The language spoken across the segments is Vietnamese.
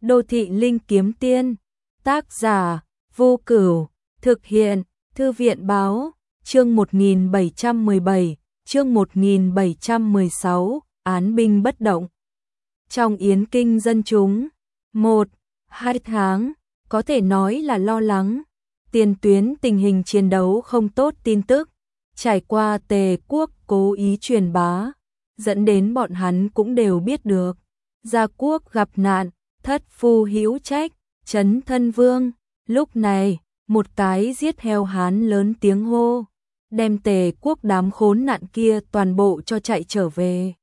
Đô thị linh kiếm tiên. Tác giả Vô Cửu. Thực hiện Thư viện báo. Chương 1717, chương 1716, án binh bất động. Trong Yến Kinh dân chúng, 1-2 tháng, có thể nói là lo lắng. Tiền tuyến tình hình chiến đấu không tốt tin tức, trải qua Tề quốc cố ý truyền bá, dẫn đến bọn hắn cũng đều biết được. Gia quốc gặp nạn, thất phu hữu trách, Trấn Thân Vương. Lúc này, một cái giết heo hán lớn tiếng hô, đem Tề quốc đám khốn nạn kia toàn bộ cho chạy trở về.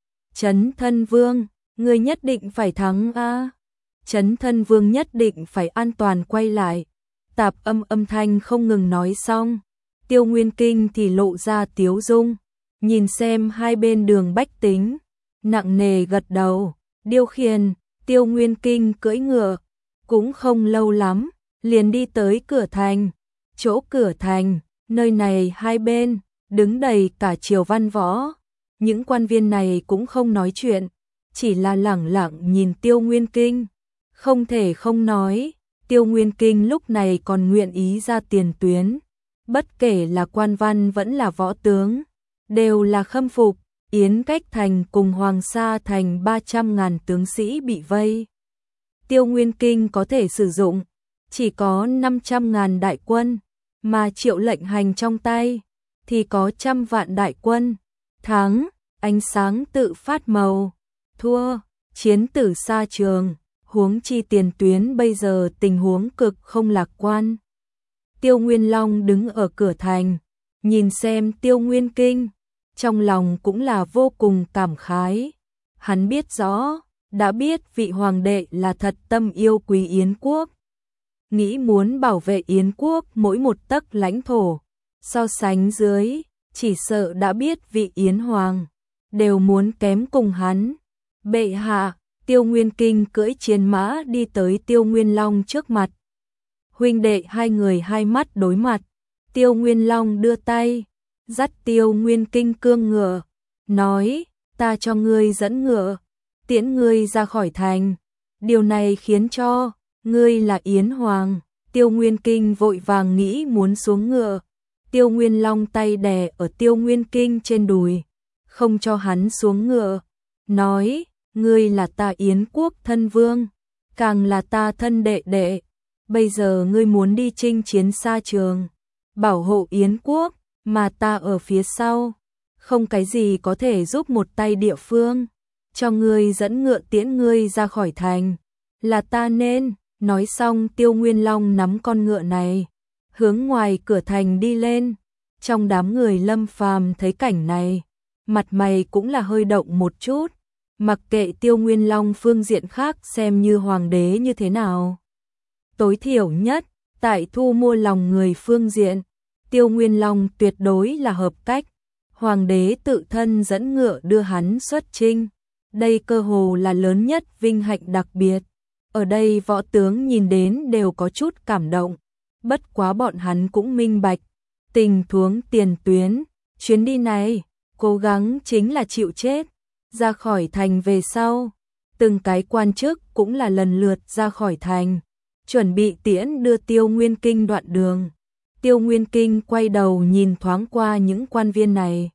Trấn Thân Vương, ngươi nhất định phải thắng a. Trấn Thân Vương nhất định phải an toàn quay lại. Tạp âm thanh không ngừng nói xong, Tiêu Nguyên Kinh thì lộ ra tiếu dung, nhìn xem hai bên đường bách tính, nặng nề gật đầu, điều khiển Tiêu Nguyên Kinh cưỡi ngựa, cũng không lâu lắm, liền đi tới cửa thành. Chỗ cửa thành, nơi này hai bên, đứng đầy cả triều văn võ. Những quan viên này cũng không nói chuyện, chỉ là lẳng lặng nhìn Tiêu Nguyên Kinh. Không thể không nói, Tiêu Nguyên Kinh lúc này còn nguyện ý ra tiền tuyến. Bất kể là quan văn vẫn là võ tướng, đều là khâm phục. Yến Cách Thành cùng Hoàng Sa Thành 300.000 tướng sĩ bị vây. Tiêu Nguyên Kinh có thể sử dụng, chỉ có 500.000 đại quân, mà Triệu Lệnh Hành trong tay, thì có 100 vạn đại quân. Thắng, ánh sáng tự phát màu, thua, chiến tử xa trường, huống chi tiền tuyến bây giờ tình huống cực không lạc quan. Tiêu Nguyên Long đứng ở cửa thành, nhìn xem Tiêu Nguyên Kinh, trong lòng cũng là vô cùng cảm khái. Hắn biết rõ, đã biết vị hoàng đệ là thật tâm yêu quý Yến quốc, nghĩ muốn bảo vệ Yến quốc mỗi một tấc lãnh thổ. So sánh dưới, chỉ sợ đã biết vị Yến hoàng đều muốn kém cùng hắn. Bệ hạ, Tiêu Nguyên Kinh cưỡi chiến mã đi tới Tiêu Nguyên Long trước mặt. Huynh đệ hai người hai mắt đối mặt, Tiêu Nguyên Long đưa tay dắt Tiêu Nguyên Kinh cương ngựa, nói, ta cho ngươi dẫn ngựa, tiễn ngươi ra khỏi thành. Điều này khiến cho, ngươi là Yến hoàng. Tiêu Nguyên Kinh vội vàng nghĩ muốn xuống ngựa. Tiêu Nguyên Long tay đè ở Tiêu Nguyên Kinh trên đùi, không cho hắn xuống ngựa, nói, ngươi là ta Yến quốc thân vương, càng là ta thân đệ đệ. Bây giờ ngươi muốn đi chinh chiến xa trường, bảo hộ Yến quốc, mà ta ở phía sau, không cái gì có thể giúp một tay địa phương, cho ngươi dẫn ngựa tiễn ngươi ra khỏi thành, là ta nên. Nói xong Tiêu Nguyên Long nắm con ngựa này, hướng ngoài cửa thành đi lên. Trong đám người Lâm Phàm thấy cảnh này, mặt mày cũng là hơi động một chút, mặc kệ Tiêu Nguyên Long phương diện khác xem như hoàng đế như thế nào. Tối thiểu nhất, tại thu mua lòng người phương diện, Tiêu Nguyên Long tuyệt đối là hợp cách. Hoàng đế tự thân dẫn ngựa đưa hắn xuất chinh, đây cơ hồ là lớn nhất vinh hạnh đặc biệt. Ở đây võ tướng nhìn đến đều có chút cảm động, bất quá bọn hắn cũng minh bạch, tình huống tiền tuyến, chuyến đi này, cố gắng chính là chịu chết. Ra khỏi thành về sau, từng cái quan chức cũng là lần lượt ra khỏi thành, chuẩn bị tiễn đưa Tiêu Nguyên Kinh đoạn đường. Tiêu Nguyên Kinh quay đầu nhìn thoáng qua những quan viên này,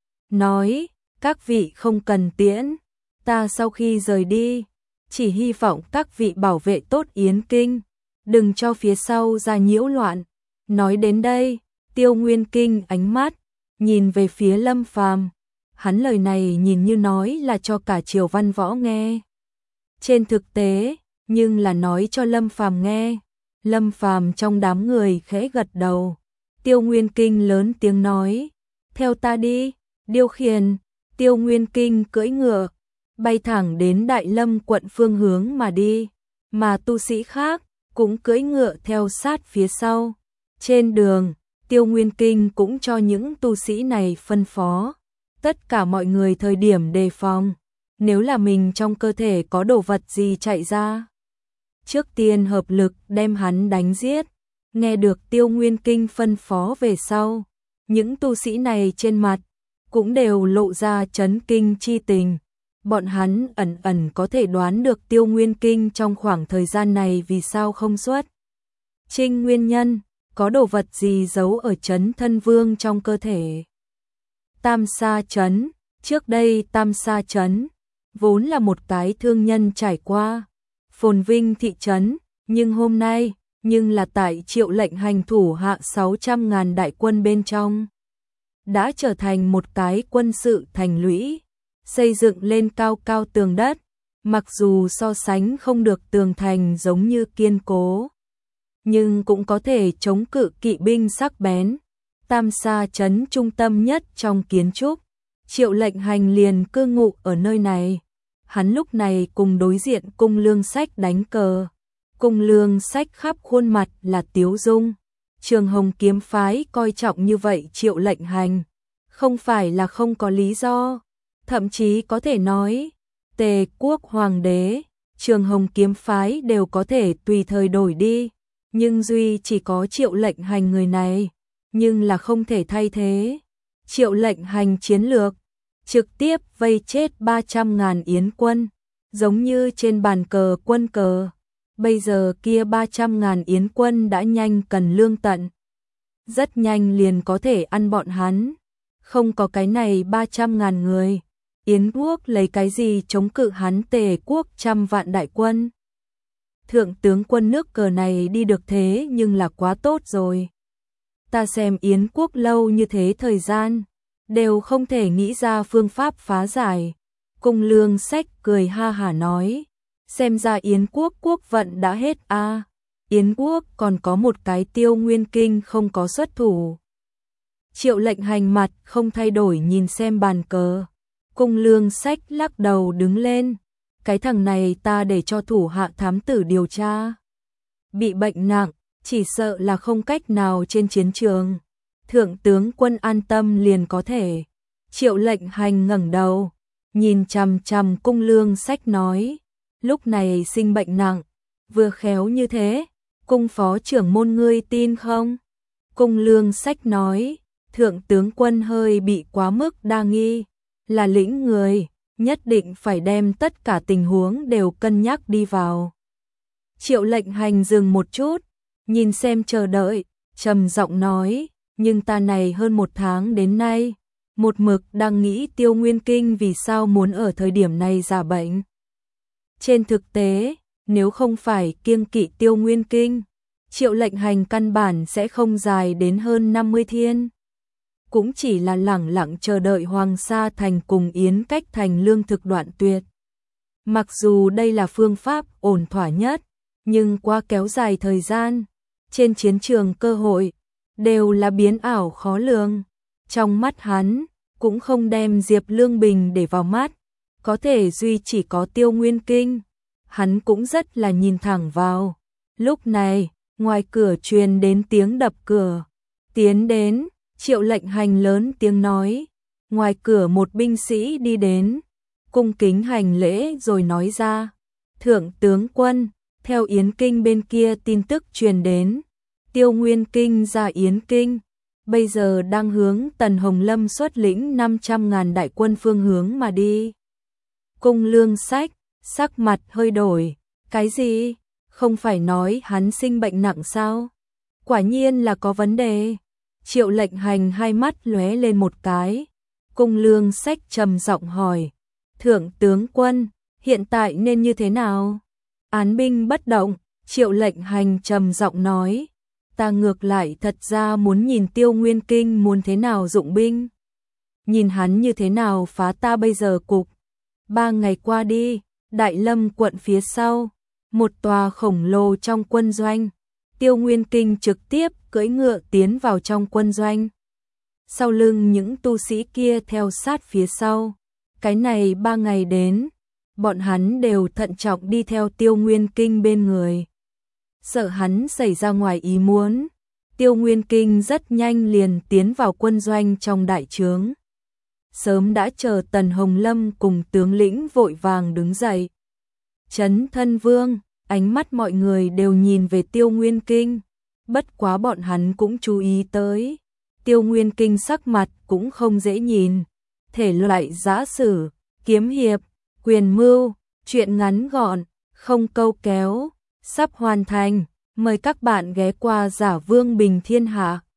nói, các vị không cần tiễn, ta sau khi rời đi, chỉ hy vọng các vị bảo vệ tốt Yến Kinh, đừng cho phía sau ra nhiễu loạn. Nói đến đây, Tiêu Nguyên Kinh ánh mắt nhìn về phía Lâm Phàm. Hắn lời này nhìn như nói là cho cả triều văn võ nghe, trên thực tế nhưng là nói cho Lâm Phàm nghe. Lâm Phàm trong đám người khẽ gật đầu. Tiêu Nguyên Kinh lớn tiếng nói, theo ta đi. Điều khiển Tiêu Nguyên Kinh cưỡi ngựa, bay thẳng đến Đại Lâm quận phương hướng mà đi, mà tu sĩ khác cũng cưỡi ngựa theo sát phía sau. Trên đường, Tiêu Nguyên Kinh cũng cho những tu sĩ này phân phó, tất cả mọi người thời điểm đề phòng, nếu là mình trong cơ thể có đồ vật gì chạy ra, trước tiên hợp lực đem hắn đánh giết. Nghe được Tiêu Nguyên Kinh phân phó về sau, những tu sĩ này trên mặt cũng đều lộ ra chấn kinh chi tình. Bọn hắn ẩn ẩn có thể đoán được Tiêu Nguyên Kinh trong khoảng thời gian này vì sao không xuất chinh nguyên nhân, có đồ vật gì giấu ở Trấn Thân Vương trong cơ thể. Tam Sa Trấn, trước đây Tam Sa Trấn vốn là một cái thương nhân trải qua phồn vinh thị trấn, nhưng hôm nay, là tại Triệu Lệnh Hành thủ hạ 600.000 đại quân bên trong, đã trở thành một cái quân sự thành lũy, xây dựng lên cao cao tường đất, mặc dù so sánh không được tường thành giống như kiên cố, nhưng cũng có thể chống cự kỵ binh sắc bén. Tam Sa Trấn trung tâm nhất trong kiến trúc, Triệu Lệnh Hành liền cư ngụ ở nơi này. Hắn lúc này cùng đối diện Cung Lương Sách đánh cờ. Cung Lương Sách khắp khuôn mặt là tiếu dung. Trường Hồng kiếm phái coi trọng như vậy Triệu Lệnh Hành, không phải là không có lý do. Thậm chí có thể nói, Tề quốc hoàng đế, Trường Hồng kiếm phái đều có thể tùy thời đổi đi. Nhưng duy chỉ có Triệu Lệnh Hành người này, nhưng là không thể thay thế. Triệu Lệnh Hành chiến lược, trực tiếp vây chết 300.000 yến quân, giống như trên bàn cờ quân cờ. Bây giờ kia 300.000 yến quân đã nhanh cần lương tận. Rất nhanh liền có thể ăn bọn hắn. Không có cái này 300.000 người, Yến quốc lấy cái gì chống cự hắn Tề quốc 100 vạn đại quân. Thượng tướng quân nước cờ này đi được thế nhưng là quá tốt rồi. Ta xem Yến quốc lâu như thế thời gian, đều không thể nghĩ ra phương pháp phá giải. Cung Lương Sách cười ha hả nói, xem ra Yến quốc quốc vận đã hết a. Yến quốc còn có một cái Tiêu Nguyên Kinh không có xuất thủ. Triệu Lệnh Hành mặt không thay đổi nhìn xem bàn cờ. Cung Lương Sách lắc đầu đứng lên, cái thằng này ta để cho thủ hạ thám tử điều tra. Bị bệnh nặng, chỉ sợ là không cách nào trên chiến trường. Thượng tướng quân an tâm liền có thể. Triệu Lệnh Hành ngẩng đầu, nhìn chằm chằm Cung Lương Sách nói, lúc này sinh bệnh nặng, vừa khéo như thế, cung phó trưởng môn ngươi tin không? Cung Lương Sách nói, thượng tướng quân hơi bị quá mức đa nghi, là lĩnh người, nhất định phải đem tất cả tình huống đều cân nhắc đi vào. Triệu Lệnh Hành dừng một chút, nhìn xem chờ đợi, trầm giọng nói, nhưng ta này hơn 1 tháng đến nay, một mực đang nghĩ Tiêu Nguyên Kinh vì sao muốn ở thời điểm này giả bệnh. Trên thực tế, nếu không phải kiêng kỵ Tiêu Nguyên Kinh, Triệu Lệnh Hành căn bản sẽ không dài đến hơn 50 thiên. Cũng chỉ là lẳng lặng chờ đợi Hoàng Sa Thành cùng Yến Cách Thành lương thực đoạn tuyệt. Mặc dù đây là phương pháp ổn thỏa nhất, nhưng qua kéo dài thời gian, trên chiến trường cơ hội, đều là biến ảo khó lường. Trong mắt hắn, cũng không đem Diệp Lương Bình để vào mắt, có thể duy chỉ có Tiêu Nguyên Kinh. Hắn cũng rất là nhìn thẳng vào. Lúc này, ngoài cửa truyền đến tiếng đập cửa. Tiến đến, Triệu Lệnh Hành lớn tiếng nói. Ngoài cửa một binh sĩ đi đến, cung kính hành lễ rồi nói ra. Thượng tướng quân, theo Yến Kinh bên kia tin tức truyền đến. Tiêu Nguyên Kinh ra Yến Kinh, bây giờ đang hướng Tần Hồng Lâm xuất lĩnh 500.000 đại quân phương hướng mà đi. Cung Lương Sách, sắc mặt hơi đổi, cái gì? Không phải nói hắn sinh bệnh nặng sao? Quả nhiên là có vấn đề. Triệu Lệnh Hành hai mắt lóe lên một cái. Cung Lương Sách trầm giọng hỏi, thượng tướng quân, hiện tại nên như thế nào? Án binh bất động, Triệu Lệnh Hành trầm giọng nói, ta ngược lại thật ra muốn nhìn Tiêu Nguyên Kinh muốn thế nào dụng binh. Nhìn hắn như thế nào phá ta bây giờ cục. 3 ngày qua đi, Đại Lâm quận phía sau, một tòa khổng lồ trong quân doanh. Tiêu Nguyên Kinh trực tiếp cưỡi ngựa tiến vào trong quân doanh. Sau lưng những tu sĩ kia theo sát phía sau. Cái này 3 ngày đến, bọn hắn đều thận trọng đi theo Tiêu Nguyên Kinh bên người. Sợ hắn xảy ra ngoài ý muốn, Tiêu Nguyên Kinh rất nhanh liền tiến vào quân doanh trong đại trướng. Sớm đã chờ Tần Hồng Lâm cùng tướng lĩnh vội vàng đứng dậy. Trấn Thân Vương, ánh mắt mọi người đều nhìn về Tiêu Nguyên Kinh, bất quá bọn hắn cũng chú ý tới. Tiêu Nguyên Kinh sắc mặt cũng không dễ nhìn, thể loại giã sử, kiếm hiệp, Quyền mưu, chuyện ngắn gọn, không câu kéo, sắp hoàn thành. Mời các bạn ghé qua Giả Vương Bình Thiên Hạ.